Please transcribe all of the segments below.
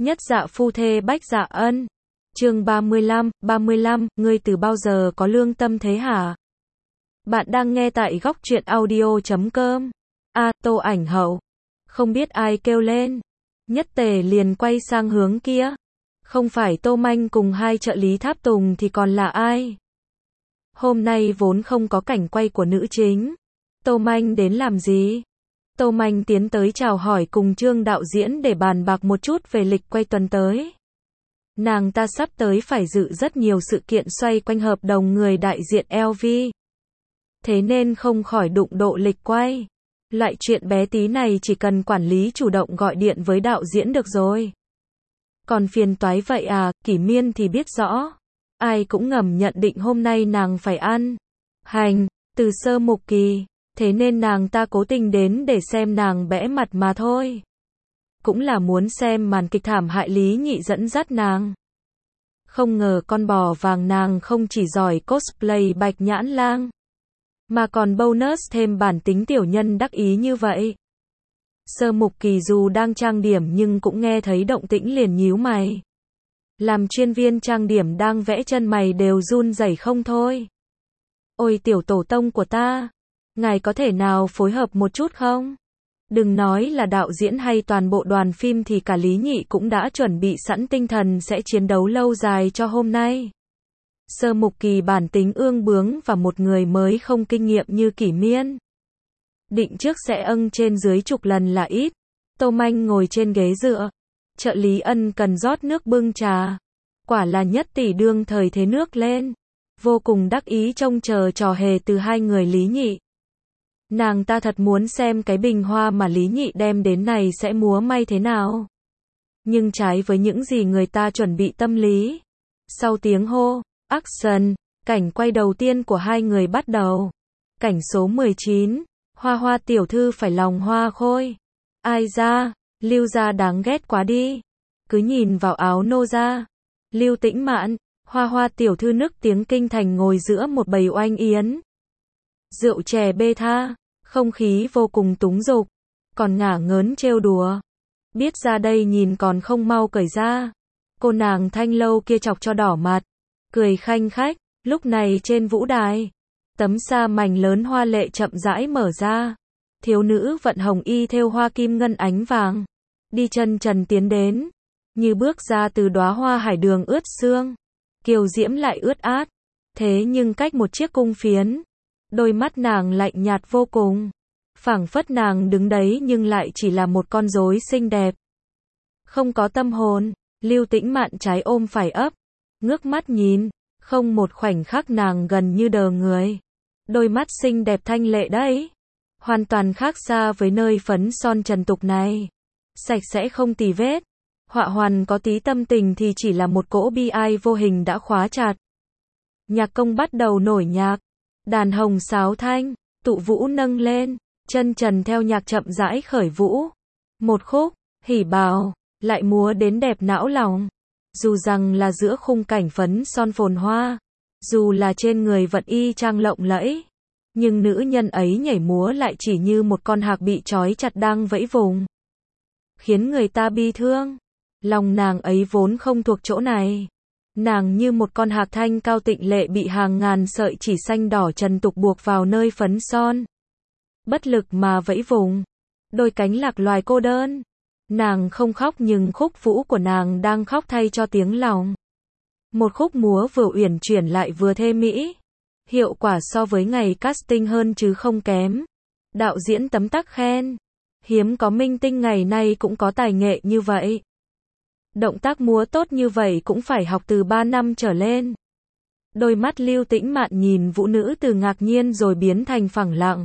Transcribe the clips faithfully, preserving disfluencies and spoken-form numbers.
Nhất dạ phu thê bách dạ ân. Chương ba mươi lăm, ba mươi lăm, ngươi từ bao giờ có lương tâm thế hả? Bạn đang nghe tại góc truyện audio chấm com. A, Tô Ảnh Hậu. Không biết ai kêu lên. Nhất Tề liền quay sang hướng kia. Không phải Tô Manh cùng hai trợ lý tháp tùng thì còn là ai? Hôm nay vốn không có cảnh quay của nữ chính. Tô Manh đến làm gì? Tô Manh tiến tới chào hỏi cùng Trương đạo diễn để bàn bạc một chút về lịch quay tuần tới. Nàng ta sắp tới phải dự rất nhiều sự kiện xoay quanh hợp đồng người đại diện lờ vê. Thế nên không khỏi đụng độ lịch quay. Loại chuyện bé tí này chỉ cần quản lý chủ động gọi điện với đạo diễn được rồi. Còn phiền toái vậy à, Kỷ Miên thì biết rõ. Ai cũng ngầm nhận định hôm nay nàng phải ăn hành từ Sơ Mục Kỳ. Thế nên nàng ta cố tình đến để xem nàng bẽ mặt mà thôi. Cũng là muốn xem màn kịch thảm hại Lý Nhị dẫn dắt nàng. Không ngờ con bò vàng nàng không chỉ giỏi cosplay Bạch Nhãn Lang, mà còn bonus thêm bản tính tiểu nhân đắc ý như vậy. Sơ Mục Kỳ dù đang trang điểm nhưng cũng nghe thấy động tĩnh liền nhíu mày. Làm chuyên viên trang điểm đang vẽ chân mày đều run rẩy không thôi. Ôi tiểu tổ tông của ta! Ngài có thể nào phối hợp một chút không? Đừng nói là đạo diễn hay toàn bộ đoàn phim thì cả Lý Nhị cũng đã chuẩn bị sẵn tinh thần sẽ chiến đấu lâu dài cho hôm nay. Sơ Mục Kỳ bản tính ương bướng và một người mới không kinh nghiệm như Kỷ Miên. Định trước sẽ âng trên dưới chục lần là ít. Tô Manh ngồi trên ghế dựa. Trợ lý Ân cần rót nước bưng trà. Quả là Nhất tỷ đương thời thế nước lên. Vô cùng đắc ý trông chờ trò hề từ hai người Lý Nhị. Nàng ta thật muốn xem cái bình hoa mà Lý Nhị đem đến này sẽ múa may thế nào. Nhưng trái với những gì người ta chuẩn bị tâm lý. Sau tiếng hô, action, cảnh quay đầu tiên của hai người bắt đầu. Cảnh số mười chín, Hoa Hoa tiểu thư phải lòng hoa khôi. Ai ra, Lưu gia đáng ghét quá đi. Cứ nhìn vào áo nô gia. Lưu Tĩnh Mạn, Hoa Hoa tiểu thư nức tiếng kinh thành ngồi giữa một bầy oanh yến. Rượu chè bê tha. Không khí vô cùng túng dục, còn ngả ngớn trêu đùa. Biết ra đây nhìn còn không mau cởi ra. Cô nàng thanh lâu kia chọc cho đỏ mặt, cười khanh khách. Lúc này trên vũ đài, tấm sa mảnh lớn hoa lệ chậm rãi mở ra. Thiếu nữ vận hồng y thêu hoa kim ngân ánh vàng, đi chân trần tiến đến, như bước ra từ đóa hoa hải đường ướt sương, kiều diễm lại ướt át. Thế nhưng cách một chiếc cung phiến, đôi mắt nàng lạnh nhạt vô cùng. Phảng phất nàng đứng đấy nhưng lại chỉ là một con rối xinh đẹp. Không có tâm hồn. Lưu Tĩnh Mạn trái ôm phải ấp. Ngước mắt nhìn. Không một khoảnh khắc nàng gần như đờ người. Đôi mắt xinh đẹp thanh lệ đấy. Hoàn toàn khác xa với nơi phấn son trần tục này. Sạch sẽ không tì vết. Họa hoàn có tí tâm tình thì chỉ là một cỗ bi ai vô hình đã khóa chặt. Nhạc công bắt đầu nổi nhạc. Đàn hồng sáo thanh, tụ vũ nâng lên, chân trần theo nhạc chậm rãi khởi vũ. Một khúc, hỉ bào, lại múa đến đẹp não lòng. Dù rằng là giữa khung cảnh phấn son phồn hoa, dù là trên người vận y trang lộng lẫy, nhưng nữ nhân ấy nhảy múa lại chỉ như một con hạc bị trói chặt đang vẫy vùng. Khiến người ta bi thương. Lòng nàng ấy vốn không thuộc chỗ này. Nàng như một con hạc thanh cao tịnh lệ bị hàng ngàn sợi chỉ xanh đỏ trần tục buộc vào nơi phấn son. Bất lực mà vẫy vùng. Đôi cánh lạc loài cô đơn. Nàng không khóc nhưng khúc vũ của nàng đang khóc thay cho tiếng lòng. Một khúc múa vừa uyển chuyển lại vừa thê mỹ. Hiệu quả so với ngày casting hơn chứ không kém. Đạo diễn tấm tắc khen. Hiếm có minh tinh ngày nay cũng có tài nghệ như vậy. Động tác múa tốt như vậy cũng phải học từ ba năm trở lên. Đôi mắt Lưu Tĩnh Mạn nhìn vũ nữ từ ngạc nhiên rồi biến thành phẳng lặng.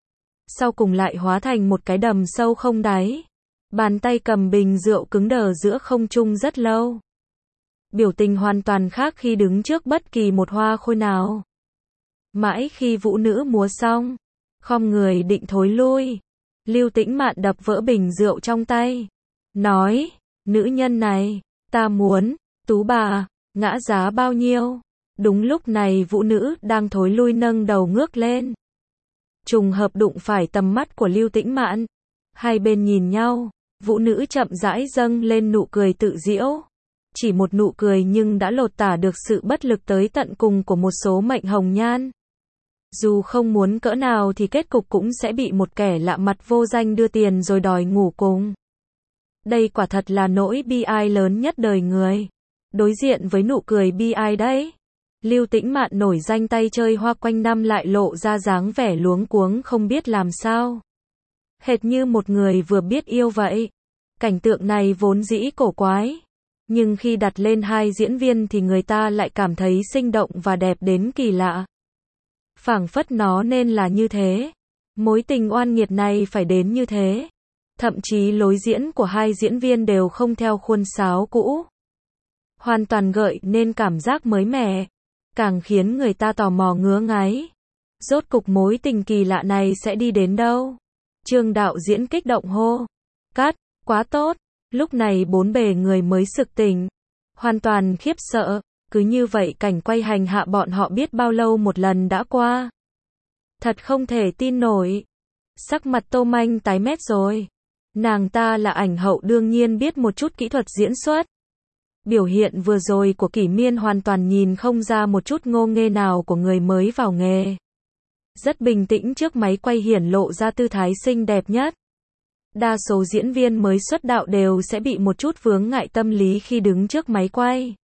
Sau cùng lại hóa thành một cái đầm sâu không đáy. Bàn tay cầm bình rượu cứng đờ giữa không trung rất lâu. Biểu tình hoàn toàn khác khi đứng trước bất kỳ một hoa khôi nào. Mãi khi vũ nữ múa xong, khom người định thối lui, Lưu Tĩnh Mạn đập vỡ bình rượu trong tay. Nói, nữ nhân này, ta muốn, tú bà, ngã giá bao nhiêu? Đúng lúc này vũ nữ đang thối lui nâng đầu ngước lên. Trùng hợp đụng phải tầm mắt của Lưu Tĩnh Mạn. Hai bên nhìn nhau, Vũ nữ chậm rãi dâng lên nụ cười tự giễu. Chỉ một nụ cười nhưng đã lột tả được sự bất lực tới tận cùng của một số mệnh hồng nhan. Dù không muốn cỡ nào thì kết cục cũng sẽ bị một kẻ lạ mặt vô danh đưa tiền rồi đòi ngủ cùng. Đây quả thật là nỗi bi ai lớn nhất đời người. Đối diện với nụ cười bi ai đấy, Lưu Tĩnh Mạn nổi danh tay chơi hoa quanh năm lại lộ ra dáng vẻ luống cuống không biết làm sao. Hệt như một người vừa biết yêu vậy. Cảnh tượng này vốn dĩ cổ quái, nhưng khi đặt lên hai diễn viên thì người ta lại cảm thấy sinh động và đẹp đến kỳ lạ. Phảng phất nó nên là như thế. Mối tình oan nghiệt này phải đến như thế. Thậm chí lối diễn của hai diễn viên đều không theo khuôn sáo cũ. Hoàn toàn gợi nên cảm giác mới mẻ, càng khiến người ta tò mò ngứa ngáy. Rốt cục mối tình kỳ lạ này sẽ đi đến đâu? Trương đạo diễn kích động hô. Cắt, quá tốt. Lúc này bốn bề người mới sực tỉnh. Hoàn toàn khiếp sợ. Cứ như vậy cảnh quay hành hạ bọn họ biết bao lâu một lần đã qua. Thật không thể tin nổi. Sắc mặt Tô Manh tái mét rồi. Nàng ta là ảnh hậu đương nhiên biết một chút kỹ thuật diễn xuất. Biểu hiện vừa rồi của Kỷ Miên hoàn toàn nhìn không ra một chút ngô nghê nào của người mới vào nghề. Rất bình tĩnh trước máy quay hiển lộ ra tư thái xinh đẹp nhất. Đa số diễn viên mới xuất đạo đều sẽ bị một chút vướng ngại tâm lý khi đứng trước máy quay.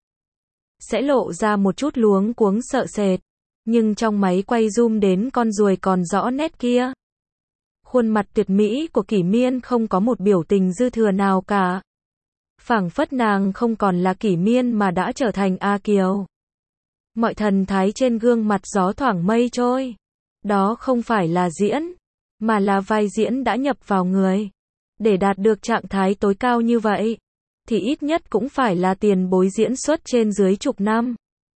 Sẽ lộ ra một chút luống cuống sợ sệt. Nhưng trong máy quay zoom đến con ruồi còn rõ nét kia. Khuôn mặt tuyệt mỹ của Kỷ Miên không có một biểu tình dư thừa nào cả. Phảng phất nàng không còn là Kỷ Miên mà đã trở thành A Kiều. Mọi thần thái trên gương mặt gió thoảng mây trôi. Đó không phải là diễn, mà là vai diễn đã nhập vào người. Để đạt được trạng thái tối cao như vậy, thì ít nhất cũng phải là tiền bối diễn xuất trên dưới chục năm.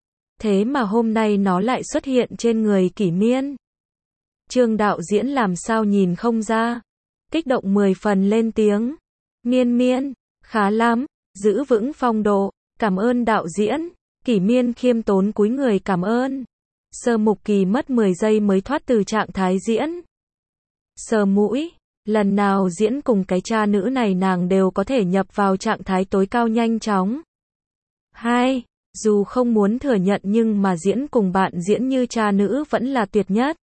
Thế mà hôm nay nó lại xuất hiện trên người Kỷ Miên. Trương đạo diễn làm sao nhìn không ra. Kích động mười phần lên tiếng. Miên Miên, khá lắm, giữ vững phong độ, cảm ơn đạo diễn. Kỷ Miên khiêm tốn cúi người cảm ơn. Sơ Mục Kỳ mất mười giây mới thoát từ trạng thái diễn. Sờ mũi, lần nào diễn cùng cái cha nữ này nàng đều có thể nhập vào trạng thái tối cao nhanh chóng. Hai, dù không muốn thừa nhận nhưng mà diễn cùng bạn diễn như cha nữ vẫn là tuyệt nhất.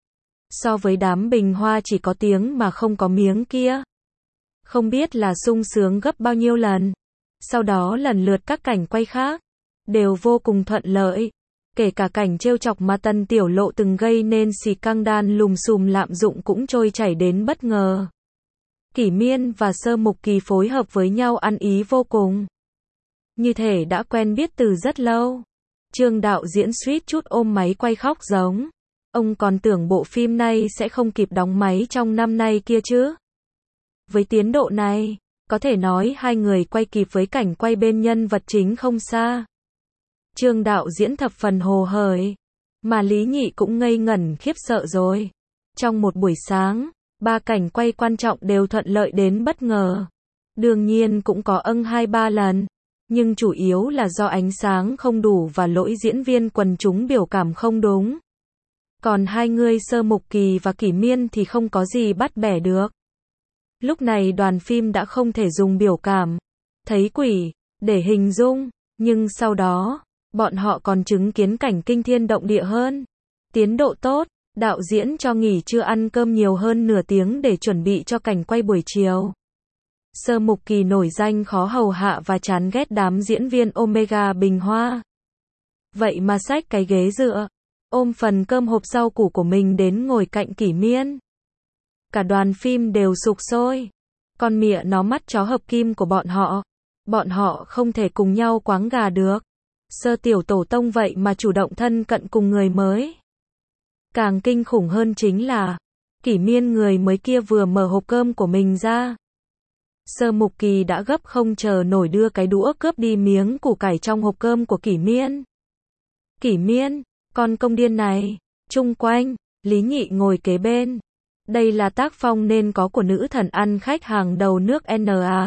So với đám bình hoa chỉ có tiếng mà không có miếng kia. Không biết là sung sướng gấp bao nhiêu lần. Sau đó lần lượt các cảnh quay khác đều vô cùng thuận lợi. Kể cả cảnh trêu chọc mà Tân Tiểu Lộ từng gây nên xì căng đan lùm xùm lạm dụng cũng trôi chảy đến bất ngờ. Kỷ Miên và Sơ Mục Kỳ phối hợp với nhau ăn ý vô cùng. Như thể đã quen biết từ rất lâu. Trương đạo diễn suýt chút ôm máy quay khóc giống. Ông còn tưởng bộ phim này sẽ không kịp đóng máy trong năm nay kia chứ. Với tiến độ này, có thể nói hai người quay kịp với cảnh quay bên nhân vật chính không xa. Trương đạo diễn thập phần hồ hởi, mà Lý Nhị cũng ngây ngẩn khiếp sợ rồi. Trong một buổi sáng, ba cảnh quay quan trọng đều thuận lợi đến bất ngờ. Đương nhiên cũng có âng hai ba lần, nhưng chủ yếu là do ánh sáng không đủ và lỗi diễn viên quần chúng biểu cảm không đúng. Còn hai người Sơ Mục Kỳ và Kỷ Miên thì không có gì bắt bẻ được. Lúc này đoàn phim đã không thể dùng biểu cảm, thấy quỷ, để hình dung, nhưng sau đó, bọn họ còn chứng kiến cảnh kinh thiên động địa hơn. Tiến độ tốt, đạo diễn cho nghỉ trưa ăn cơm nhiều hơn nửa tiếng để chuẩn bị cho cảnh quay buổi chiều. Sơ Mục Kỳ nổi danh khó hầu hạ và chán ghét đám diễn viên Omega bình hoa. Vậy mà xách cái ghế dựa, ôm phần cơm hộp rau củ của mình đến ngồi cạnh Kỷ Miên. Cả đoàn phim đều sục sôi. Con mịa nó mắt chó hợp kim của bọn họ. Bọn họ không thể cùng nhau quáng gà được. Sơ tiểu tổ tông vậy mà chủ động thân cận cùng người mới. Càng kinh khủng hơn chính là, Kỷ Miên người mới kia vừa mở hộp cơm của mình ra. Sơ Mục Kỳ đã gấp không chờ nổi đưa cái đũa cướp đi miếng củ cải trong hộp cơm của Kỷ Miên. Kỷ Miên, con công điên này. Chung quanh, Lý Nhị ngồi kế bên. Đây là tác phong nên có của nữ thần ăn khách hàng đầu nước en a.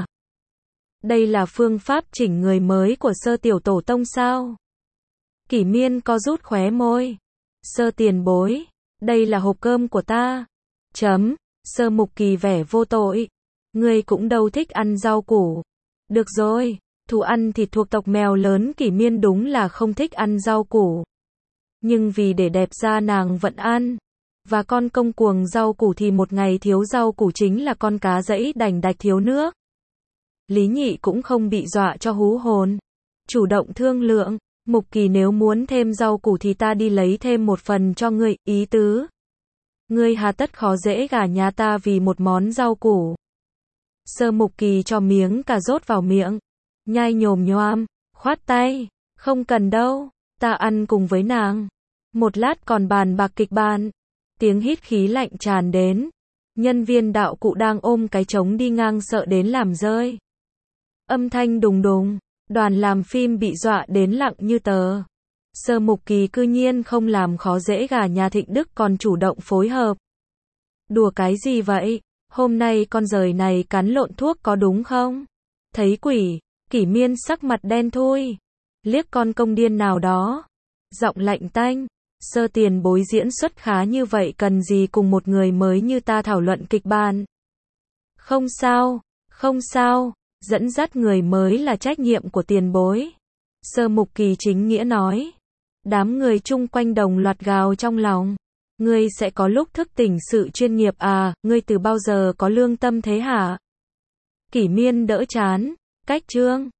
Đây là phương pháp chỉnh người mới của Sơ tiểu tổ tông sao? Kỷ Miên co rút khóe môi. Sơ tiền bối, đây là hộp cơm của ta. Chấm, Sơ Mục Kỳ vẻ vô tội. Ngươi cũng đâu thích ăn rau củ. Được rồi, thú ăn thịt thuộc tộc mèo lớn Kỷ Miên đúng là không thích ăn rau củ. Nhưng vì để đẹp da nàng vẫn ăn. Và con công cuồng rau củ thì một ngày thiếu rau củ chính là con cá dẫy đành đạch thiếu nước. Lý Nhị cũng không bị dọa cho hú hồn. Chủ động thương lượng, Mục Kỳ nếu muốn thêm rau củ thì ta đi lấy thêm một phần cho ngươi, ý tứ. Ngươi hà tất khó dễ gả nhà ta vì một món rau củ. Sơ Mục Kỳ cho miếng cà rốt vào miệng. Nhai nhồm nhoam, khoát tay. Không cần đâu, ta ăn cùng với nàng. Một lát còn bàn bạc kịch bản. Tiếng hít khí lạnh tràn đến. Nhân viên đạo cụ đang ôm cái trống đi ngang sợ đến làm rơi. Âm thanh đùng đùng. Đoàn làm phim bị dọa đến lặng như tờ. Sơ Mục Kỳ cư nhiên không làm khó dễ gả nhà Thịnh Đức còn chủ động phối hợp. Đùa cái gì vậy? Hôm nay con giời này cắn lộn thuốc có đúng không? Thấy quỷ, Kỷ Miên sắc mặt đen thui. Liếc con công điên nào đó. Giọng lạnh tanh. Sơ tiền bối diễn xuất khá như vậy cần gì cùng một người mới như ta thảo luận kịch bản. Không sao, không sao, dẫn dắt người mới là trách nhiệm của tiền bối. Sơ Mục Kỳ chính nghĩa nói. Đám người chung quanh đồng loạt gào trong lòng. Ngươi sẽ có lúc thức tỉnh sự chuyên nghiệp à, ngươi từ bao giờ có lương tâm thế hả? Kỷ Miên đỡ chán, cách chương.